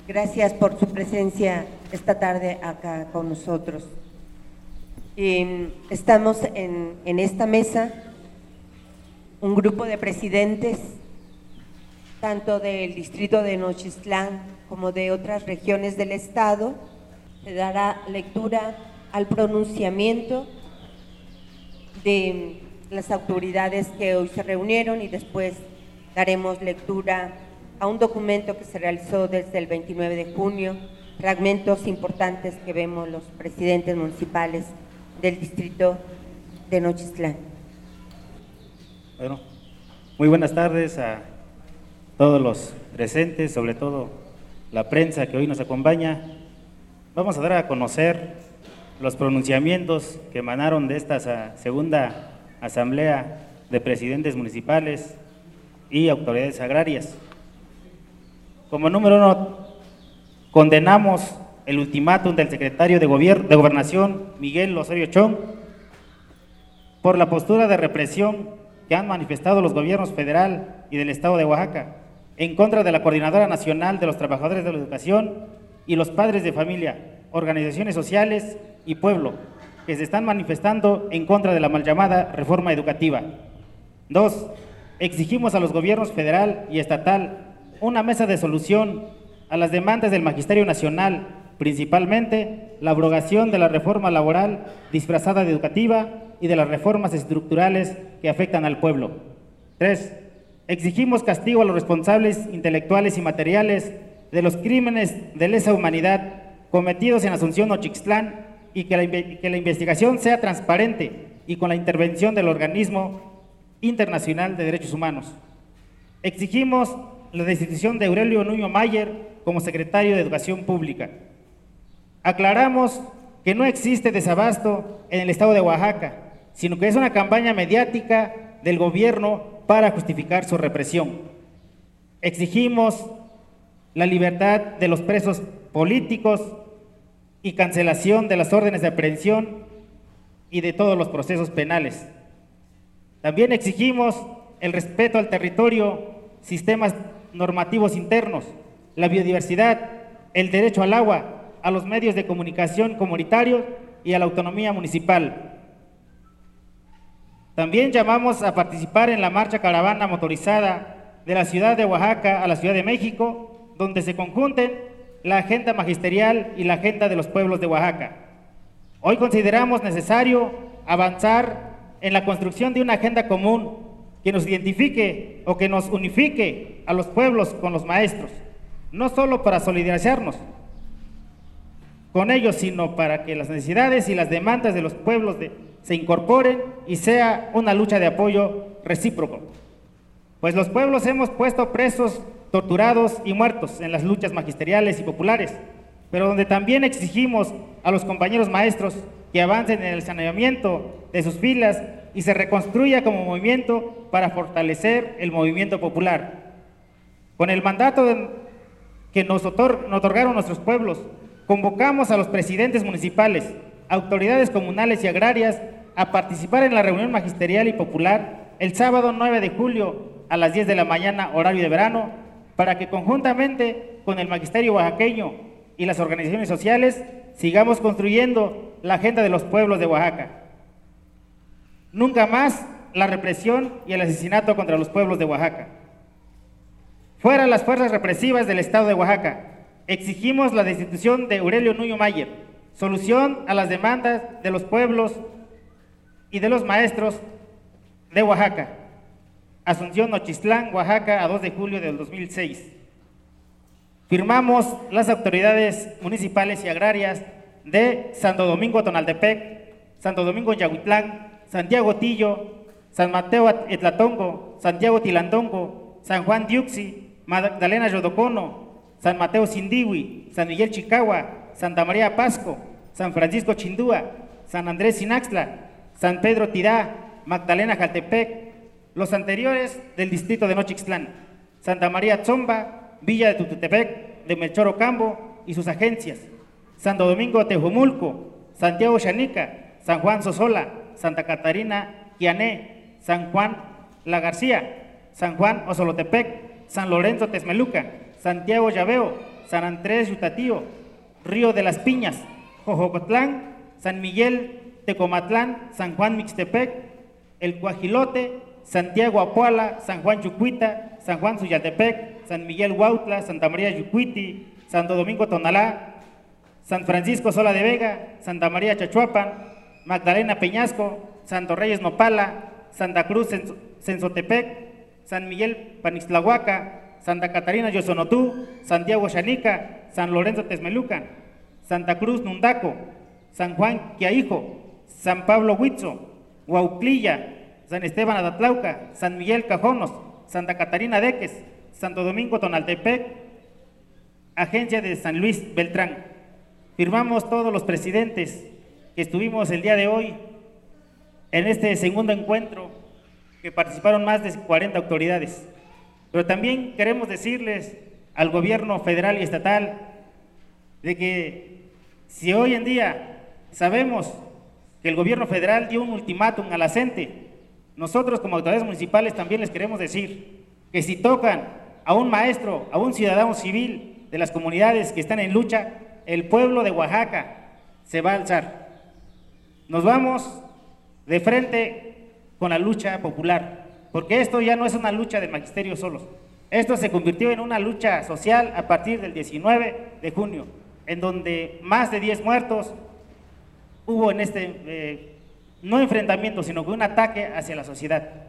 Gracias por su presencia esta tarde acá con nosotros. Estamos en esta mesa un grupo de presidentes, tanto del distrito de Nochistlán como de otras regiones del estado. Se dará lectura al pronunciamiento de las autoridades que hoy se reunieron y después daremos lectura a un documento que se realizó desde el 29 de junio, fragmentos importantes que vemos los presidentes municipales del distrito de Nochistlán. Bueno, muy buenas tardes a todos los presentes, sobre todo la prensa que hoy nos acompaña. Vamos a dar a conocer los pronunciamientos que emanaron de esta segunda asamblea de presidentes municipales y autoridades agrarias. Como número uno, condenamos el ultimátum del secretario de Gobernación, Miguel Osorio Chong, por la postura de represión que han manifestado los gobiernos federal y del estado de Oaxaca en contra de la Coordinadora Nacional de los Trabajadores de la Educación y los padres de familia, organizaciones sociales y pueblo, que se están manifestando en contra de la mal llamada reforma educativa. 2. Exigimos a los gobiernos federal y estatal una mesa de solución a las demandas del Magisterio Nacional, principalmente la abrogación de la reforma laboral disfrazada de educativa y de las reformas estructurales que afectan al pueblo. 3. Exigimos castigo a los responsables intelectuales y materiales de los crímenes de lesa humanidad cometidos en Asunción Nochistlán y que la investigación sea transparente y con la intervención del Organismo Internacional de Derechos Humanos. Exigimos la destitución de Aurelio Nuño Mayer como secretario de Educación Pública. Aclaramos que no existe desabasto en el estado de Oaxaca, sino que es una campaña mediática del gobierno para justificar su represión. Exigimos la libertad de los presos políticos y cancelación de las órdenes de aprehensión y de todos los procesos penales. También exigimos el respeto al territorio, sistemas normativos internos, la biodiversidad, el derecho al agua, a los medios de comunicación comunitarios y a la autonomía municipal. También llamamos a participar en la marcha caravana motorizada de la ciudad de Oaxaca a la Ciudad de México, donde se conjunten la agenda magisterial y la agenda de los pueblos de Oaxaca. Hoy consideramos necesario avanzar en la construcción de una agenda común que nos identifique o que nos unifique a los pueblos con los maestros, no solo para solidarizarnos con ellos, sino para que las necesidades y las demandas de los pueblos se incorporen y sea una lucha de apoyo recíproco. Pues los pueblos hemos puesto presos, torturados y muertos en las luchas magisteriales y populares, pero donde también exigimos a los compañeros maestros que avancen en el saneamiento de sus filas y se reconstruya como movimiento para fortalecer el movimiento popular. Con el mandato que nos otorgaron nuestros pueblos, convocamos a los presidentes municipales, autoridades comunales y agrarias a participar en la reunión magisterial y popular el sábado 9 de julio a las 10 de la mañana, horario de verano, para que conjuntamente con el magisterio oaxaqueño y las organizaciones sociales sigamos construyendo la agenda de los pueblos de Oaxaca. Nunca más la represión y el asesinato contra los pueblos de Oaxaca. Fuera las fuerzas represivas del estado de Oaxaca. Exigimos la destitución de Aurelio Nuño Mayer, solución a las demandas de los pueblos y de los maestros de Oaxaca. Asunción Nochistlán, Oaxaca, a 2 de julio del 2006. Firmamos las autoridades municipales y agrarias de Santo Domingo Tonaltepec, Santo Domingo Yahuitlán, Santiago Tillo, San Mateo Etlatongo, Santiago Tilandongo, San Juan Diuxi, Magdalena Yodocono, San Mateo Sindiwi, San Miguel Chicagua, Santa María Pasco, San Francisco Chindúa, San Andrés Sinaxtla, San Pedro Tirá, Magdalena Jaltepec, los anteriores del distrito de Nochistlán, Santa María Tzomba, Villa de Tututepec, de Melchor Ocampo y sus agencias, Santo Domingo Tejumulco, Santiago Xanica, San Juan Sosola, Santa Catarina Quiané, San Juan La García, San Juan Osolotepec, San Lorenzo Texmeluca, Santiago Llaveo, San Andrés Yutatío, Río de las Piñas, Jojocotlán, San Miguel Tecomatlán, San Juan Mixtepec, El Cuajilote, Santiago Apuala, San Juan Chucuita, San Juan Suyaltepec, San Miguel Huautla, Santa María Yucuiti, Santo Domingo Tonalá, San Francisco Sola de Vega, Santa María Chachuapan, Magdalena Peñasco, Santo Reyes Nopala, Santa Cruz Sensotepec, San Miguel Panixtlahuaca, Santa Catarina Yosonotú, Santiago Xanica, San Lorenzo Texmelucan, Santa Cruz Nundaco, San Juan Quiaijo, San Pablo Huitzo, Huauclilla, San Esteban Adatlauca, San Miguel Cajonos, Santa Catarina Deques, Santo Domingo Tonaltepec, Agencia de San Luis Beltrán. Firmamos todos los presidentes que estuvimos el día de hoy en este segundo encuentro, que participaron más de 40 autoridades. Pero también queremos decirles al gobierno federal y estatal de que si hoy en día sabemos que el gobierno federal dio un ultimátum a la CENTE, nosotros como autoridades municipales también les queremos decir que si tocan a un maestro, a un ciudadano civil de las comunidades que están en lucha, el pueblo de Oaxaca se va a alzar. Nos vamos de frente con la lucha popular, porque esto ya no es una lucha del magisterio solos. Esto se convirtió en una lucha social a partir del 19 de junio, en donde más de 10 muertos hubo en este, no enfrentamiento, sino que un ataque hacia la sociedad.